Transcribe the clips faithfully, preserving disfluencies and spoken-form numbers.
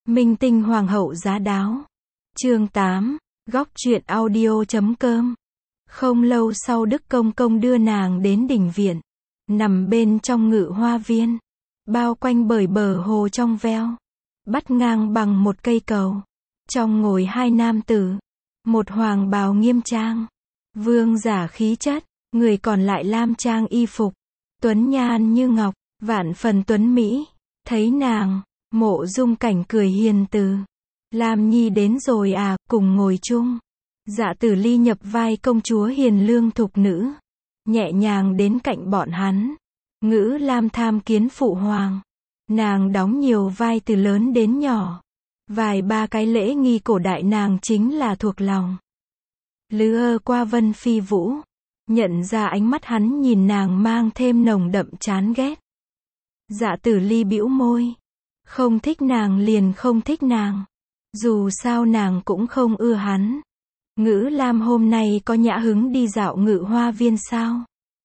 Minh tinh hoàng hậu giá đáo. Chương tám, góc truyện audio chấm com. Không lâu sau Đức Công Công đưa nàng đến đình viện, nằm bên trong ngự hoa viên, bao quanh bởi bờ hồ trong veo, bắt ngang bằng một cây cầu. Trong ngồi hai nam tử, một hoàng bào nghiêm trang, vương giả khí chất, người còn lại lam trang y phục, tuấn nhan như ngọc, vạn phần tuấn mỹ. Thấy nàng, Mộ Dung Cảnh cười hiền từ. Lam Nhi đến rồi à, cùng ngồi chung. Dạ Tử Ly nhập vai công chúa hiền lương thục nữ, nhẹ nhàng đến cạnh bọn hắn. Ngữ Lam tham kiến phụ hoàng. Nàng đóng nhiều vai từ lớn đến nhỏ. Vài ba cái lễ nghi cổ đại nàng chính là thuộc lòng. Lứa qua Vân Phi Vũ, nhận ra ánh mắt hắn nhìn nàng mang thêm nồng đậm chán ghét. Dạ Tử Ly bĩu môi. Không thích nàng liền không thích nàng. Dù sao nàng cũng không ưa hắn. Ngữ Lam hôm nay có nhã hứng đi dạo ngự hoa viên sao?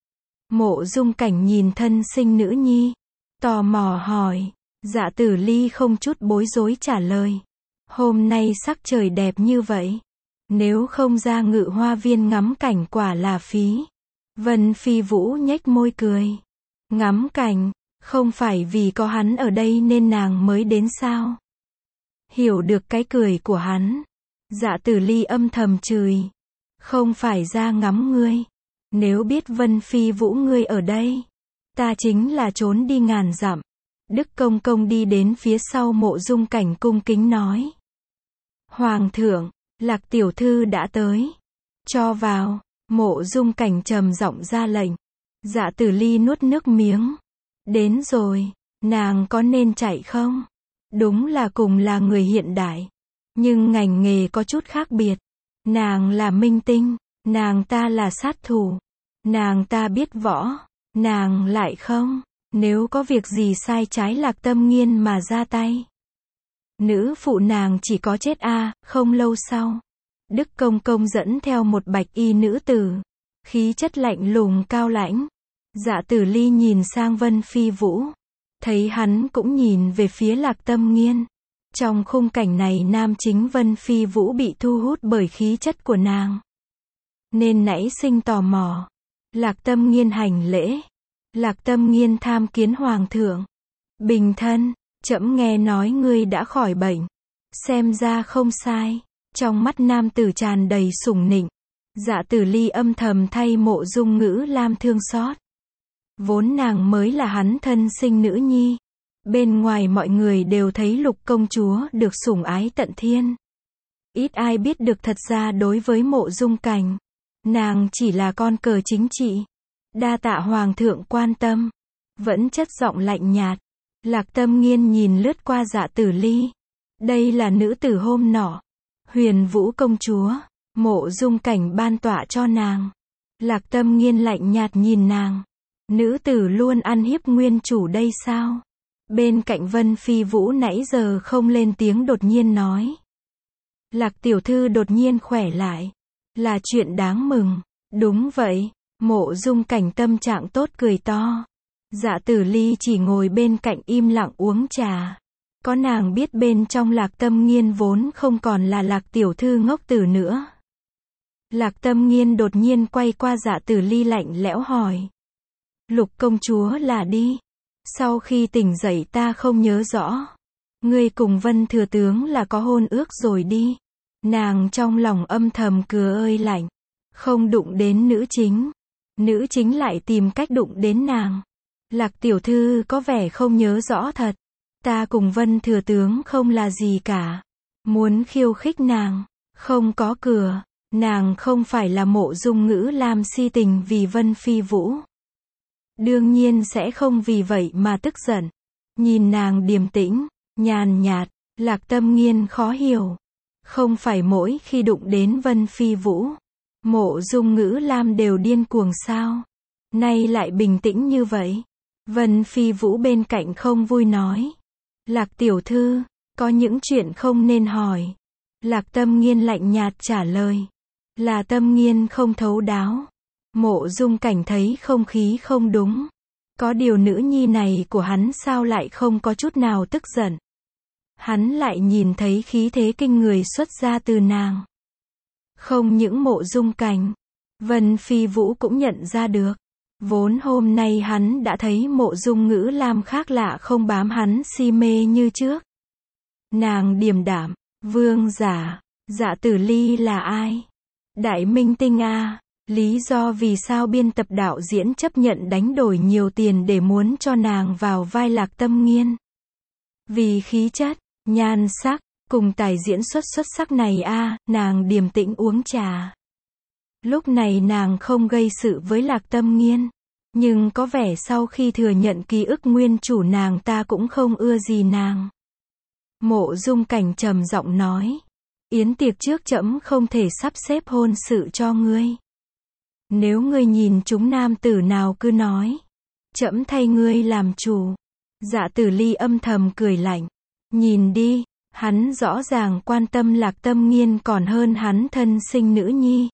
Mộ Dung Cảnh nhìn thân sinh nữ nhi, tò mò hỏi. Dạ Tử Ly không chút bối rối trả lời. Hôm nay sắc trời đẹp như vậy, nếu không ra ngự hoa viên ngắm cảnh quả là phí. Vân Phi Vũ nhếch môi cười. Ngắm cảnh, không phải vì có hắn ở đây nên nàng mới đến sao? Hiểu được cái cười của hắn, Dạ Tử Ly âm thầm chửi. Không phải ra ngắm ngươi. Nếu biết Vân Phi Vũ ngươi ở đây, ta chính là trốn đi ngàn dặm. Đức Công Công đi đến phía sau Mộ Dung Cảnh cung kính nói. Hoàng thượng, Lạc tiểu thư đã tới. Cho vào. Mộ Dung Cảnh trầm giọng ra lệnh. Dạ Tử Ly nuốt nước miếng. Đến rồi, nàng có nên chạy không? Đúng là cùng là người hiện đại, nhưng ngành nghề có chút khác biệt. Nàng là minh tinh, nàng ta là sát thủ. Nàng ta biết võ, nàng lại không. Nếu có việc gì sai trái Lạc Tâm Nghiên mà ra tay, nữ phụ nàng chỉ có chết a. À. Không lâu sau, Đức Công Công dẫn theo một bạch y nữ tử, khí chất lạnh lùng cao lãnh. Dạ Tử Ly nhìn sang Vân Phi Vũ, thấy hắn cũng nhìn về phía Lạc Tâm Nghiên. Trong khung cảnh này nam chính Vân Phi Vũ bị thu hút bởi khí chất của nàng, nên nảy sinh tò mò. Lạc Tâm Nghiên hành lễ. Lạc Tâm Nghiên tham kiến hoàng thượng. Bình thân, trẫm nghe nói ngươi đã khỏi bệnh. Xem ra không sai. Trong mắt nam tử tràn đầy sủng nịnh. Dạ Tử Ly âm thầm thay Mộ Dung Ngữ Lam thương xót. Vốn nàng mới là hắn thân sinh nữ nhi. Bên ngoài mọi người đều thấy Lục công chúa được sủng ái tận thiên. Ít ai biết được thật ra đối với Mộ Dung Cảnh, nàng chỉ là con cờ chính trị. Đa tạ hoàng thượng quan tâm. Vẫn chất giọng lạnh nhạt. Lạc Tâm Nghiên nhìn lướt qua Dạ Tử Ly. Đây là nữ tử hôm nọ Huyền Vũ công chúa, Mộ Dung Cảnh ban tọa cho nàng. Lạc Tâm Nghiên lạnh nhạt nhìn nàng. Nữ tử luôn ăn hiếp nguyên chủ đây sao? Bên cạnh Vân Phi Vũ nãy giờ không lên tiếng đột nhiên nói. Lạc tiểu thư đột nhiên khỏe lại, là chuyện đáng mừng. Đúng vậy. Mộ Dung Cảnh tâm trạng tốt cười to. Dạ Tử Ly chỉ ngồi bên cạnh im lặng uống trà. Có nàng biết bên trong Lạc Tâm Nghiên vốn không còn là Lạc tiểu thư ngốc tử nữa. Lạc Tâm Nghiên đột nhiên quay qua Dạ Tử Ly lạnh lẽo hỏi. Lục công chúa là đi. Sau khi tỉnh dậy ta không nhớ rõ. Ngươi cùng Vân thừa tướng là có hôn ước rồi đi. Nàng trong lòng âm thầm cứa ơi lạnh. Không đụng đến nữ chính, nữ chính lại tìm cách đụng đến nàng. Lạc tiểu thư có vẻ không nhớ rõ thật. Ta cùng Vân thừa tướng không là gì cả. Muốn khiêu khích nàng, không có cửa. Nàng không phải là Mộ Dung Ngữ Lam si tình vì Vân Phi Vũ. Đương nhiên sẽ không vì vậy mà tức giận. Nhìn nàng điềm tĩnh, nhàn nhạt, Lạc Tâm Nghiên khó hiểu. Không phải mỗi khi đụng đến Vân Phi Vũ, Mộ Dung Ngữ Lam đều điên cuồng sao? Nay lại bình tĩnh như vậy. Vân Phi Vũ bên cạnh không vui nói. Lạc tiểu thư, có những chuyện không nên hỏi. Lạc Tâm Nghiên lạnh nhạt trả lời. Là Tâm Nghiên không thấu đáo. Mộ Dung Cảnh thấy không khí không đúng. Có điều nữ nhi này của hắn sao lại không có chút nào tức giận. hắn lại nhìn thấy khí thế kinh người xuất ra từ nàng. Không những Mộ Dung Cảnh, Vân Phi Vũ cũng nhận ra được. Vốn hôm nay hắn đã thấy Mộ Dung Ngữ Lam khác lạ không bám hắn si mê như trước. Nàng điềm đạm, vương giả, Dạ Tử Ly là ai? Đại minh tinh a. Lý do vì sao biên tập đạo diễn chấp nhận đánh đổi nhiều tiền để muốn cho nàng vào vai Lạc Tâm Nghiên. Vì khí chất, nhan sắc, cùng tài diễn xuất xuất sắc này a, nàng điềm tĩnh uống trà. Lúc này nàng không gây sự với Lạc Tâm Nghiên, nhưng có vẻ sau khi thừa nhận ký ức nguyên chủ nàng ta cũng không ưa gì nàng. Mộ Dung Cảnh trầm giọng nói, yến tiệc trước trẫm không thể sắp xếp hôn sự cho ngươi. Nếu ngươi nhìn chúng nam tử nào cứ nói, trẫm thay ngươi làm chủ. Dạ Tử Ly âm thầm cười lạnh, nhìn đi, hắn rõ ràng quan tâm Lạc Tâm Nghiên còn hơn hắn thân sinh nữ nhi.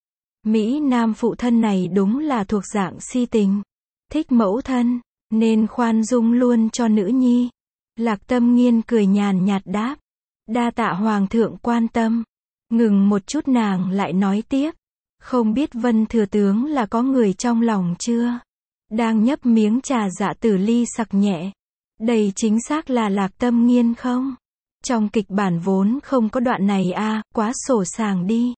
Mỹ nam phụ thân này đúng là thuộc dạng si tình, thích mẫu thân, nên khoan dung luôn cho nữ nhi. Lạc Tâm Nghiên cười nhàn nhạt đáp, đa tạ hoàng thượng quan tâm. Ngừng một chút nàng lại nói tiếp, không biết Vân thừa tướng là có người trong lòng chưa? Đang nhấp miếng trà Dạ Tử Ly sặc nhẹ, đây chính xác là Lạc Tâm Nghiên không? Trong kịch bản vốn không có đoạn này a, quá sổ sàng đi.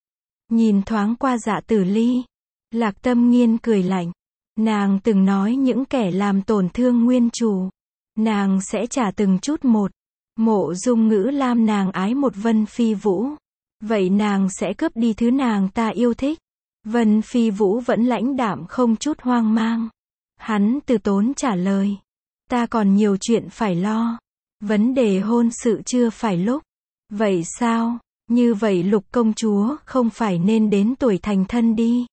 Nhìn thoáng qua Dạ Tử Ly, Lạc Tâm Nghiên cười lạnh, nàng từng nói những kẻ làm tổn thương nguyên chủ, nàng sẽ trả từng chút một. Mộ Dung Ngữ Lam nàng ái một Vân Phi Vũ, vậy nàng sẽ cướp đi thứ nàng ta yêu thích. Vân Phi Vũ vẫn lãnh đạm không chút hoang mang. Hắn từ tốn trả lời, ta còn nhiều chuyện phải lo, vấn đề hôn sự chưa phải lúc. Vậy sao? Như vậy Lục công chúa không phải nên đến tuổi thành thân đi.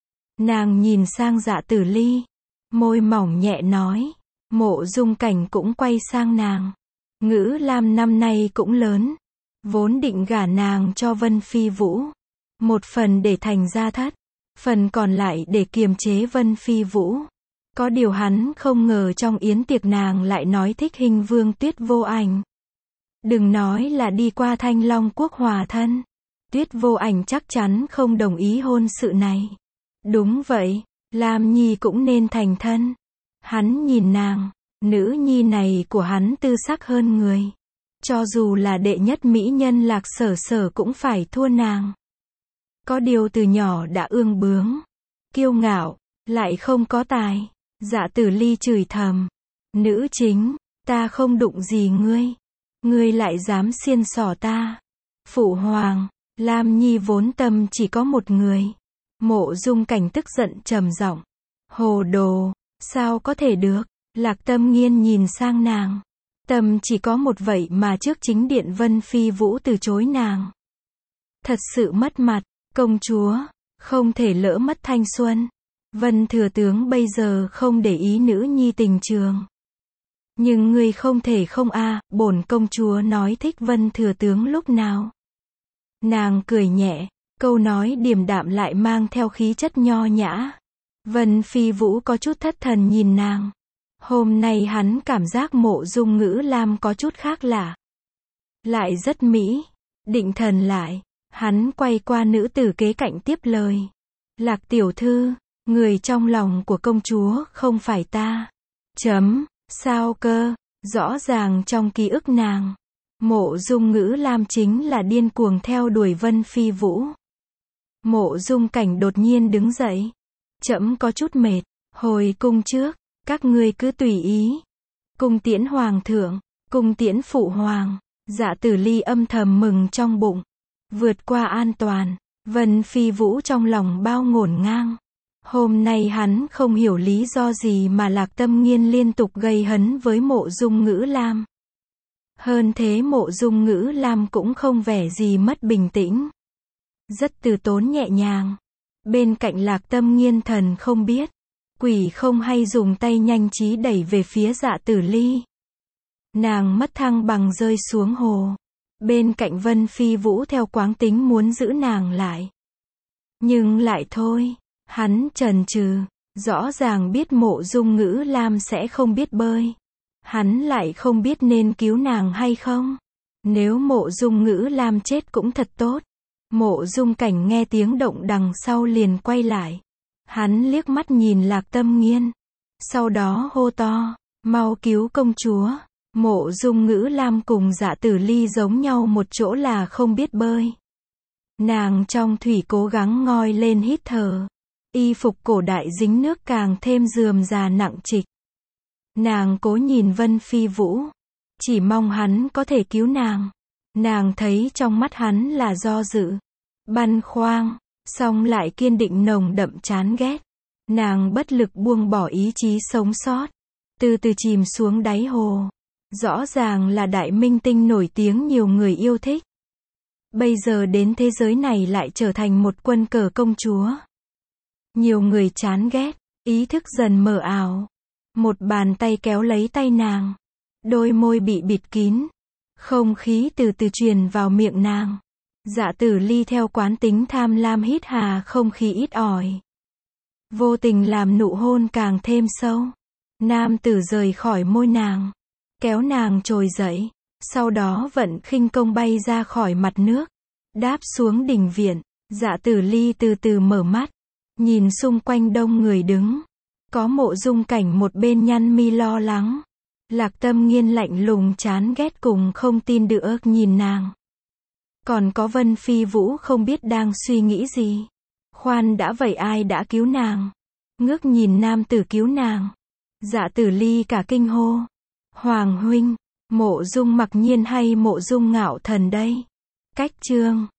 Nàng nhìn sang Dạ Tử Ly, môi mỏng nhẹ nói. Mộ Dung Cảnh cũng quay sang nàng, Ngữ Lam năm nay cũng lớn, vốn định gả nàng cho Vân Phi Vũ, một phần để thành gia thất, phần còn lại để kiềm chế Vân Phi Vũ. Có điều hắn không ngờ trong yến tiệc nàng lại nói thích Hình Vương Tuyết Vô Ảnh. Đừng nói là đi qua Thanh Long Quốc hòa thân, Tuyết Vô Ảnh chắc chắn không đồng ý hôn sự này. Đúng vậy, Lam Nhi cũng nên thành thân. Hắn nhìn nàng, nữ nhi này của hắn tư sắc hơn người. Cho dù là đệ nhất mỹ nhân Lạc Sở Sở cũng phải thua nàng. Có điều từ nhỏ đã ương bướng, kiêu ngạo, lại không có tài. Dạ Tử Ly chửi thầm, nữ chính, ta không đụng gì ngươi, ngươi lại dám xiên xỏ ta. Phụ hoàng, Lam Nhi vốn tâm chỉ có một người. Mộ Dung Cảnh tức giận trầm giọng, hồ đồ, sao có thể được? Lạc Tâm Nghiên nhìn sang nàng, tâm chỉ có một vậy mà trước chính điện Vân Phi Vũ từ chối nàng. Thật sự mất mặt, công chúa, không thể lỡ mất thanh xuân. Vân thừa tướng bây giờ không để ý nữ nhi tình trường. Nhưng ngươi không thể không a, à, bổn công chúa nói thích Vân thừa tướng lúc nào. Nàng cười nhẹ, câu nói điềm đạm lại mang theo khí chất nho nhã. Vân Phi Vũ có chút thất thần nhìn nàng. Hôm nay hắn cảm giác Mộ Dung Ngữ Lam có chút khác lạ. Lại rất mỹ. Định thần lại, hắn quay qua nữ tử kế cạnh tiếp lời. Lạc tiểu thư, người trong lòng của công chúa không phải ta. Chấm, sao cơ? Rõ ràng trong ký ức nàng, Mộ Dung Ngữ Lam chính là điên cuồng theo đuổi Vân Phi Vũ. Mộ Dung Cảnh đột nhiên đứng dậy. Trẫm có chút mệt, hồi cung trước, các ngươi cứ tùy ý. Cung tiễn hoàng thượng, cung tiễn phụ hoàng. Dạ Tử Ly âm thầm mừng trong bụng. Vượt qua an toàn, Vân Phi Vũ trong lòng bao ngổn ngang. Hôm nay hắn không hiểu lý do gì mà Lạc Tâm Nghiên liên tục gây hấn với Mộ Dung Ngữ Lam. Hơn thế Mộ Dung Ngữ Lam cũng không vẻ gì mất bình tĩnh. Rất từ tốn nhẹ nhàng. Bên cạnh Lạc Tâm Nghiên thần không biết, quỷ không hay dùng tay nhanh trí đẩy về phía Dạ Tử Ly. Nàng mất thăng bằng rơi xuống hồ. Bên cạnh Vân Phi Vũ theo quáng tính muốn giữ nàng lại. Nhưng lại thôi, hắn chần chừ, rõ ràng biết Mộ Dung Ngữ Lam sẽ không biết bơi. Hắn lại không biết nên cứu nàng hay không. Nếu Mộ Dung Ngữ Lam chết cũng thật tốt. Mộ Dung Cảnh nghe tiếng động đằng sau liền quay lại. Hắn liếc mắt nhìn Lạc Tâm Nghiên. Sau đó hô to, mau cứu công chúa. Mộ Dung Ngữ Lam cùng Dạ Tử Ly giống nhau một chỗ là không biết bơi. Nàng trong thủy cố gắng ngoi lên hít thở. Y phục cổ đại dính nước càng thêm rườm rà nặng trịch. Nàng cố nhìn Vân Phi Vũ. Chỉ mong hắn có thể cứu nàng. Nàng thấy trong mắt hắn là do dự, băn khoăn, song lại kiên định nồng đậm chán ghét. Nàng bất lực buông bỏ ý chí sống sót. Từ từ chìm xuống đáy hồ. Rõ ràng là đại minh tinh nổi tiếng nhiều người yêu thích. Bây giờ đến thế giới này lại trở thành một quân cờ công chúa. Nhiều người chán ghét, ý thức dần mờ ảo. Một bàn tay kéo lấy tay nàng. Đôi môi bị bịt kín. Không khí từ từ truyền vào miệng nàng. Dạ Tử Ly theo quán tính tham lam hít hà không khí ít ỏi. Vô tình làm nụ hôn càng thêm sâu. Nam tử rời khỏi môi nàng. Kéo nàng trồi dậy. Sau đó vận khinh công bay ra khỏi mặt nước. Đáp xuống đình viện. Dạ Tử Ly từ từ mở mắt. Nhìn xung quanh đông người đứng. Có Mộ Dung Cảnh một bên nhăn mi lo lắng. Lạc Tâm Nghiên lạnh lùng chán ghét cùng không tin được nhìn nàng. Còn có Vân Phi Vũ không biết đang suy nghĩ gì. Khoan đã vậy ai đã cứu nàng? Ngước nhìn nam tử cứu nàng. Dạ Tử Ly cả kinh hô. Hoàng huynh, Mộ Dung Mặc Nhiên hay Mộ Dung Ngạo Thần đây? Cách chương